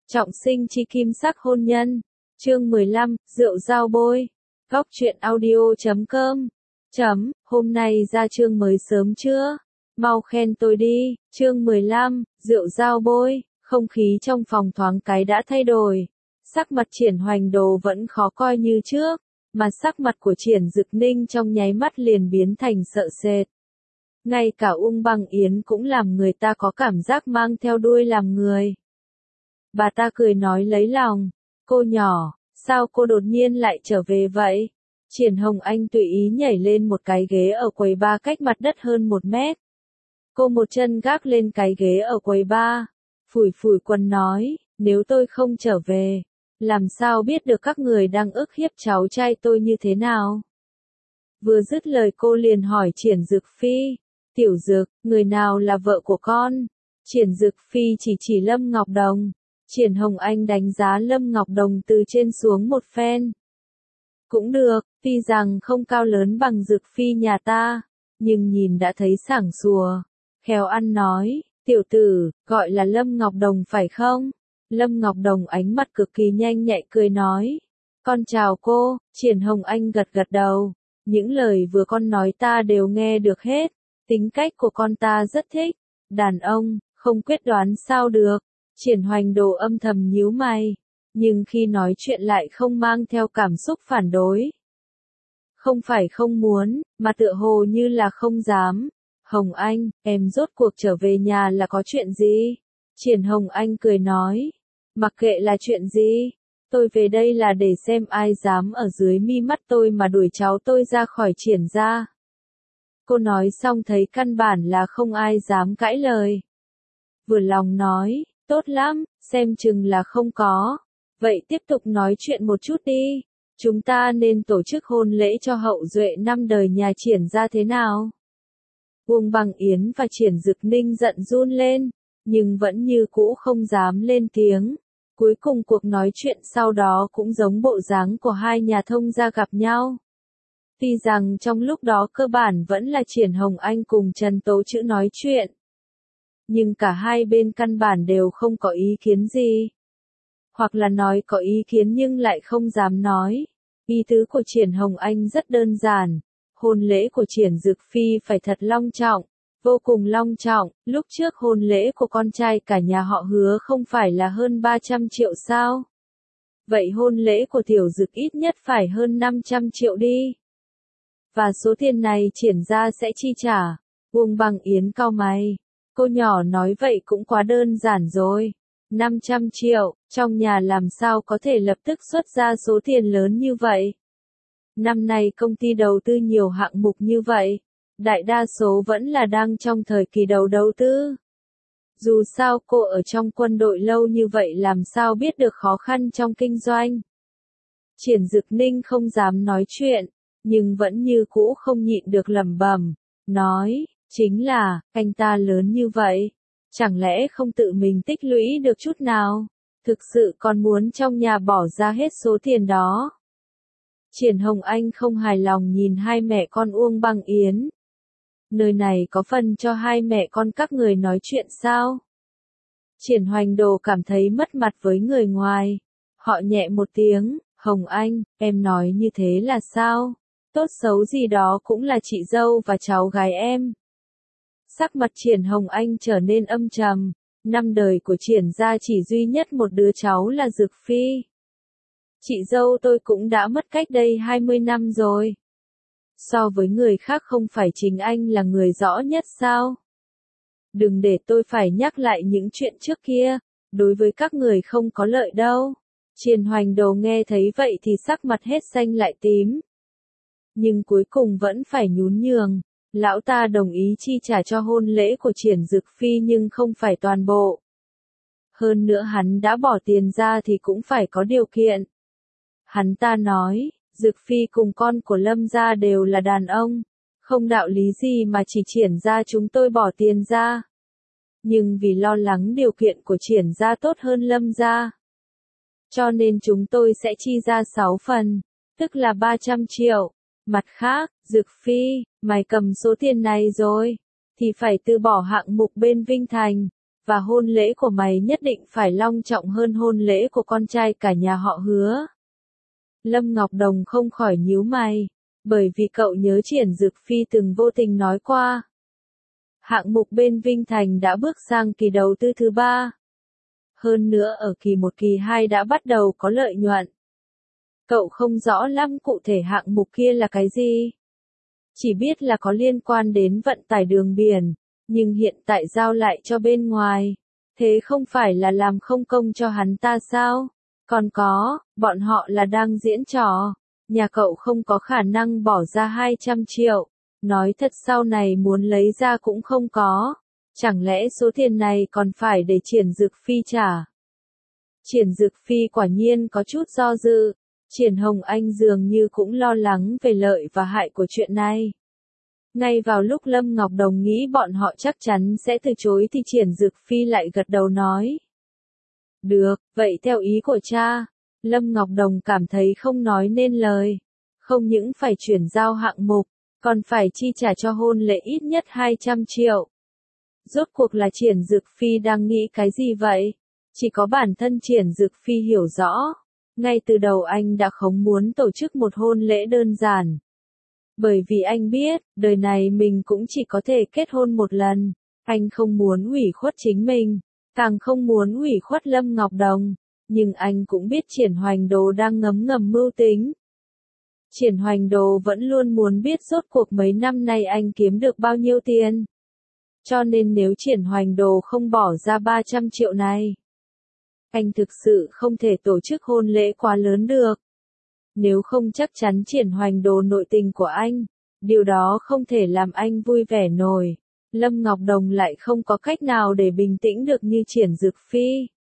Trọng sinh chi kim sắc hôn nhân. Chương 15, rượu dao bôi. Góc truyện audio.com. Hôm nay ra chương mới sớm chưa? Mau khen tôi đi. Chương 15, rượu dao bôi. Không khí trong phòng thoáng cái đã thay đổi. Sắc mặt Triển Hoành Đồ vẫn khó coi như trước, mà sắc mặt của Triển Dực Ninh trong nháy mắt liền biến thành sợ sệt. Ngay cả Uông Băng Yến cũng làm người ta có cảm giác mang theo đuôi làm người. Bà ta cười nói lấy lòng, cô nhỏ, sao cô đột nhiên lại trở về vậy? Triển Hồng Anh tùy ý nhảy lên một cái ghế ở quầy bar cách mặt đất hơn 1 mét. Cô một chân gác lên cái ghế ở quầy bar, phủi phủi quần nói, nếu tôi không trở về, làm sao biết được các người đang ức hiếp cháu trai tôi như thế nào? Vừa dứt lời cô liền hỏi Triển Dực Phi, Tiểu Dực, người nào là vợ của con? Triển Dực Phi chỉ Lâm Ngọc Đồng. Triển Hồng Anh đánh giá Lâm Ngọc Đồng từ trên xuống một phen. Cũng được, tuy rằng không cao lớn bằng Dực Phi nhà ta, nhưng nhìn đã thấy sảng sùa. Khéo ăn nói, tiểu tử, gọi là Lâm Ngọc Đồng phải không? Lâm Ngọc Đồng ánh mắt cực kỳ nhanh nhạy cười nói. Con chào cô. Triển Hồng Anh gật gật đầu. Những lời vừa con nói ta đều nghe được hết. Tính cách của con ta rất thích. Đàn ông, không quyết đoán sao được. Triển Hoành Đồ âm thầm nhíu mày. Nhưng khi nói chuyện lại không mang theo cảm xúc phản đối. Không phải không muốn, mà tựa hồ như là không dám. Hồng Anh, em rốt cuộc trở về nhà là có chuyện gì? Triển Hồng Anh cười nói. Mặc kệ là chuyện gì, tôi về đây là để xem ai dám ở dưới mi mắt tôi mà đuổi cháu tôi ra khỏi Triển gia. Cô nói xong thấy căn bản là không ai dám cãi lời. Vừa lòng nói, tốt lắm, xem chừng là không có. Vậy tiếp tục nói chuyện một chút đi. Chúng ta nên tổ chức hôn lễ cho hậu duệ 5 đời nhà Triển gia thế nào? Uông Băng Yến và Triển Dực Ninh giận run lên, nhưng vẫn như cũ không dám lên tiếng. Cuối cùng cuộc nói chuyện sau đó cũng giống bộ dáng của hai nhà thông gia gặp nhau. Tuy rằng trong lúc đó cơ bản vẫn là Triển Hồng Anh cùng Trần Tố Chữ nói chuyện. Nhưng cả hai bên căn bản đều không có ý kiến gì. Hoặc là nói có ý kiến nhưng lại không dám nói. Ý tứ của Triển Hồng Anh rất đơn giản. Hôn lễ của Triển Dực Phi phải thật long trọng. Vô cùng long trọng, lúc trước hôn lễ của con trai cả nhà họ Hứa không phải là hơn 300 triệu sao? Vậy hôn lễ của Tiểu Dực ít nhất phải hơn 500 triệu đi. Và số tiền này Triển gia sẽ chi trả. Uông Băng Yến cau mày. Cô nhỏ nói vậy cũng quá đơn giản rồi. 500 triệu, trong nhà làm sao có thể lập tức xuất ra số tiền lớn như vậy? Năm nay công ty đầu tư nhiều hạng mục như vậy. Đại đa số vẫn là đang trong thời kỳ đầu tư. Dù sao cô ở trong quân đội lâu như vậy làm sao biết được khó khăn trong kinh doanh. Triển Dực Ninh không dám nói chuyện, nhưng vẫn như cũ không nhịn được lẩm bẩm, nói, chính là, anh ta lớn như vậy, chẳng lẽ không tự mình tích lũy được chút nào, thực sự còn muốn trong nhà bỏ ra hết số tiền đó. Triển Hồng Anh không hài lòng nhìn hai mẹ con Uông Băng Yến. Nơi này có phần cho hai mẹ con các người nói chuyện sao? Triển Hoành Đồ cảm thấy mất mặt với người ngoài. Họ nhẹ một tiếng, Hồng Anh, em nói như thế là sao? Tốt xấu gì đó cũng là chị dâu và cháu gái em. Sắc mặt Triển Hồng Anh trở nên âm trầm. 5 đời của Triển gia chỉ duy nhất một đứa cháu là Dực Phi. Chị dâu tôi cũng đã mất cách đây 20 năm rồi. So với người khác không phải chính anh là người rõ nhất sao? Đừng để tôi phải nhắc lại những chuyện trước kia, đối với các người không có lợi đâu. Triển Hoành Đồ nghe thấy vậy thì sắc mặt hết xanh lại tím. Nhưng cuối cùng vẫn phải nhún nhường, lão ta đồng ý chi trả cho hôn lễ của Triển Dực Phi nhưng không phải toàn bộ. Hơn nữa hắn đã bỏ tiền ra thì cũng phải có điều kiện. Hắn ta nói, Dực Phi cùng con của Lâm gia đều là đàn ông, không đạo lý gì mà chỉ Triển gia chúng tôi bỏ tiền ra. Nhưng vì lo lắng điều kiện của Triển gia tốt hơn Lâm gia, cho nên chúng tôi sẽ chi ra 6 phần, tức là 300 triệu. Mặt khác, Dực Phi, mày cầm số tiền này rồi, thì phải từ bỏ hạng mục bên Vinh Thành, và hôn lễ của mày nhất định phải long trọng hơn hôn lễ của con trai cả nhà họ Hứa. Lâm Ngọc Đồng không khỏi nhíu mày, bởi vì cậu nhớ Triển Dực Phi từng vô tình nói qua. Hạng mục bên Vinh Thành đã bước sang kỳ đầu tư thứ 3. Hơn nữa ở kỳ 1 kỳ 2 đã bắt đầu có lợi nhuận. Cậu không rõ lắm cụ thể hạng mục kia là cái gì. Chỉ biết là có liên quan đến vận tải đường biển, nhưng hiện tại giao lại cho bên ngoài. Thế không phải là làm không công cho hắn ta sao? Còn có, bọn họ là đang diễn trò. Nhà cậu không có khả năng bỏ ra 200 triệu. Nói thật sau này muốn lấy ra cũng không có. Chẳng lẽ số tiền này còn phải để Triển Dực Phi trả? Triển Dực Phi quả nhiên có chút do dự. Triển Hồng Anh dường như cũng lo lắng về lợi và hại của chuyện này. Ngay vào lúc Lâm Ngọc Đồng nghĩ bọn họ chắc chắn sẽ từ chối thì Triển Dực Phi lại gật đầu nói. Được, vậy theo ý của cha. Lâm Ngọc Đồng cảm thấy không nói nên lời. Không những phải chuyển giao hạng mục, còn phải chi trả cho hôn lễ ít nhất 200 triệu. Rốt cuộc là Triển Dực Phi đang nghĩ cái gì vậy? Chỉ có bản thân Triển Dực Phi hiểu rõ. Ngay từ đầu anh đã không muốn tổ chức một hôn lễ đơn giản. Bởi vì anh biết, đời này mình cũng chỉ có thể kết hôn một lần. Anh không muốn ủy khuất chính mình, càng không muốn ủy khuất Lâm Ngọc Đồng. Nhưng anh cũng biết Triển Hoành Đồ đang ngấm ngầm mưu tính. Triển Hoành Đồ vẫn luôn muốn biết rốt cuộc mấy năm nay anh kiếm được bao nhiêu tiền. Cho nên nếu Triển Hoành Đồ không bỏ ra 300 triệu này, anh thực sự không thể tổ chức hôn lễ quá lớn được. Nếu không chắc chắn Triển Hoành Đồ nội tình của anh, điều đó không thể làm anh vui vẻ nổi. Lâm Ngọc Đồng lại không có cách nào để bình tĩnh được như Triển Dực Phi.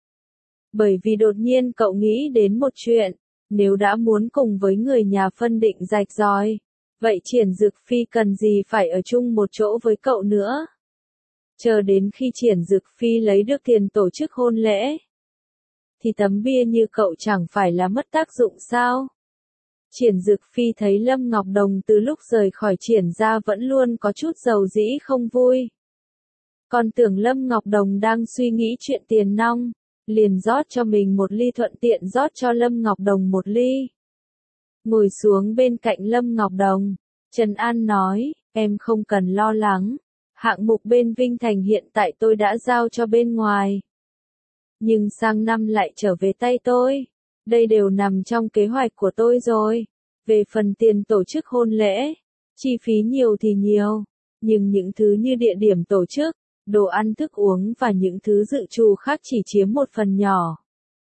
Bởi vì đột nhiên cậu nghĩ đến một chuyện, nếu đã muốn cùng với người nhà phân định rạch ròi, vậy Triển Dực Phi cần gì phải ở chung một chỗ với cậu nữa? Chờ đến khi Triển Dực Phi lấy được tiền tổ chức hôn lễ, thì tấm bia như cậu chẳng phải là mất tác dụng sao? Triển Dực Phi thấy Lâm Ngọc Đồng từ lúc rời khỏi Triển gia vẫn luôn có chút dầu dĩ không vui. Còn tưởng Lâm Ngọc Đồng đang suy nghĩ chuyện tiền nong, liền rót cho mình một ly thuận tiện rót cho Lâm Ngọc Đồng một ly. Ngồi xuống bên cạnh Lâm Ngọc Đồng, Trần An nói, em không cần lo lắng, hạng mục bên Vinh Thành hiện tại tôi đã giao cho bên ngoài. Nhưng sang năm lại trở về tay tôi. Đây đều nằm trong kế hoạch của tôi rồi. Về phần tiền tổ chức hôn lễ, chi phí nhiều thì nhiều, nhưng những thứ như địa điểm tổ chức, đồ ăn thức uống và những thứ dự trù khác chỉ chiếm một phần nhỏ.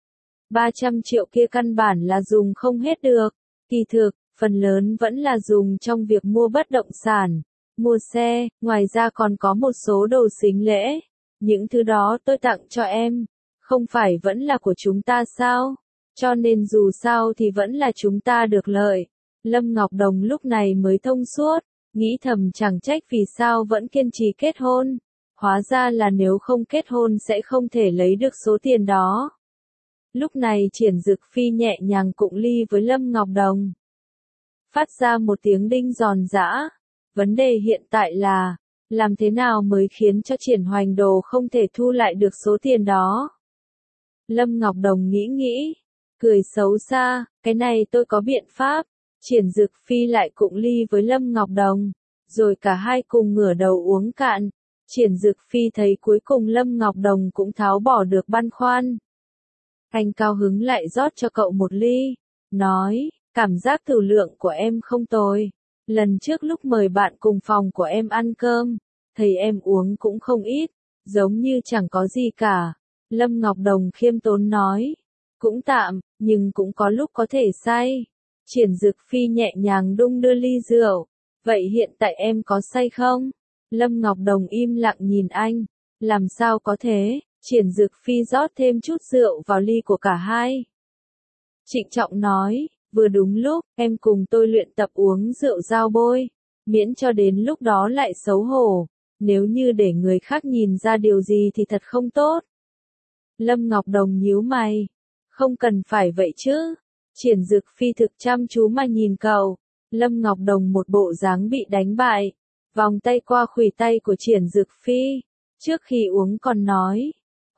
300 triệu kia căn bản là dùng không hết được. Kỳ thực, phần lớn vẫn là dùng trong việc mua bất động sản, mua xe, ngoài ra còn có một số đồ sính lễ. Những thứ đó tôi tặng cho em, không phải vẫn là của chúng ta sao? Cho nên dù sao thì vẫn là chúng ta được lợi. Lâm Ngọc Đồng lúc này mới thông suốt, nghĩ thầm chẳng trách vì sao vẫn kiên trì kết hôn. Hóa ra là nếu không kết hôn sẽ không thể lấy được số tiền đó. Lúc này Triển Dực Phi nhẹ nhàng cụng ly với Lâm Ngọc Đồng. Phát ra một tiếng đinh giòn giã. Vấn đề hiện tại là, làm thế nào mới khiến cho Triển Hoành Đồ không thể thu lại được số tiền đó? Lâm Ngọc Đồng nghĩ, cười xấu xa, cái này tôi có biện pháp. Triển Dực Phi lại cụng ly với Lâm Ngọc Đồng, rồi cả hai cùng ngửa đầu uống cạn. Triển Dực Phi thấy cuối cùng Lâm Ngọc Đồng cũng tháo bỏ được băn khoăn. Anh cao hứng lại rót cho cậu một ly, nói, cảm giác tử lượng của em không tồi. Lần trước lúc mời bạn cùng phòng của em ăn cơm, thấy em uống cũng không ít, giống như chẳng có gì cả. Lâm Ngọc Đồng khiêm tốn nói, cũng tạm, nhưng cũng có lúc có thể say. Triển Dực Phi nhẹ nhàng đung đưa ly rượu, vậy hiện tại em có say không? Lâm Ngọc Đồng im lặng nhìn anh, làm sao có thế? Triển Dực Phi rót thêm chút rượu vào ly của cả hai. Trịnh trọng nói, vừa đúng lúc, em cùng tôi luyện tập uống rượu dao bôi, miễn cho đến lúc đó lại xấu hổ, nếu như để người khác nhìn ra điều gì thì thật không tốt. Lâm Ngọc Đồng nhíu mày, không cần phải vậy chứ. Triển Dực Phi thực chăm chú mà nhìn cậu. Lâm Ngọc Đồng một bộ dáng bị đánh bại, vòng tay qua khuỷu tay của Triển Dực Phi, trước khi uống còn nói,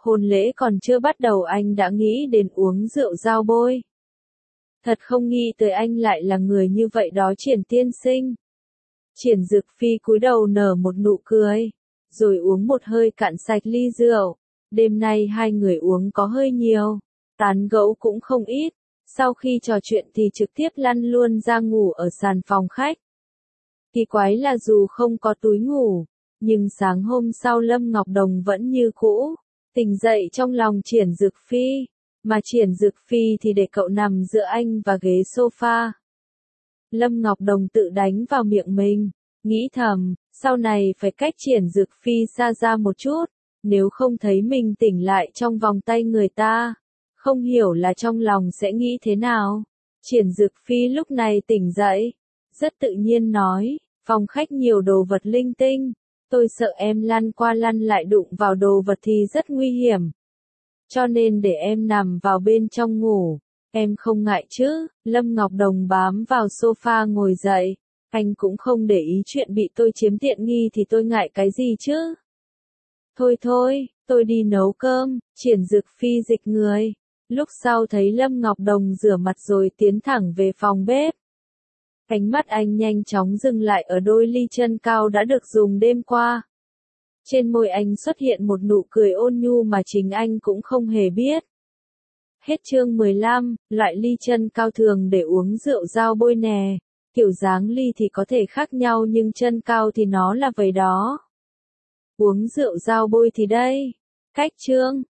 Hôn lễ còn chưa bắt đầu anh đã nghĩ đến uống rượu giao bôi. Thật không nghĩ tới anh lại là người như vậy đó Triển tiên sinh. Triển Dực Phi cúi đầu nở một nụ cười, rồi uống một hơi cạn sạch ly rượu. Đêm nay hai người uống có hơi nhiều, tán gẫu cũng không ít. Sau khi trò chuyện thì trực tiếp lăn luôn ra ngủ ở sàn phòng khách. Kỳ quái là dù không có túi ngủ, nhưng sáng hôm sau Lâm Ngọc Đồng vẫn như cũ, tỉnh dậy trong lòng Triển Dực Phi, mà Triển Dực Phi thì để cậu nằm giữa anh và ghế sofa. Lâm Ngọc Đồng tự đánh vào miệng mình, nghĩ thầm, sau này phải cách Triển Dực Phi xa ra một chút, nếu không thấy mình tỉnh lại trong vòng tay người ta, không hiểu là trong lòng sẽ nghĩ thế nào. Triển Dực Phi lúc này tỉnh dậy, rất tự nhiên nói, phòng khách nhiều đồ vật linh tinh, tôi sợ em lăn qua lăn lại đụng vào đồ vật thì rất nguy hiểm. Cho nên để em nằm vào bên trong ngủ, em không ngại chứ? Lâm Ngọc Đồng bám vào sofa ngồi dậy, anh cũng không để ý chuyện bị tôi chiếm tiện nghi thì tôi ngại cái gì chứ? Thôi thôi, tôi đi nấu cơm. Triển Dực Phi dịch người. Lúc sau thấy Lâm Ngọc Đồng rửa mặt rồi tiến thẳng về phòng bếp. Ánh mắt anh nhanh chóng dừng lại ở đôi ly chân cao đã được dùng đêm qua. Trên môi anh xuất hiện một nụ cười ôn nhu mà chính anh cũng không hề biết. Hết chương 15, loại ly chân cao thường để uống rượu giao bôi nè. Kiểu dáng ly thì có thể khác nhau nhưng chân cao thì nó là vậy đó. Uống rượu giao bôi thì đây. Cách chương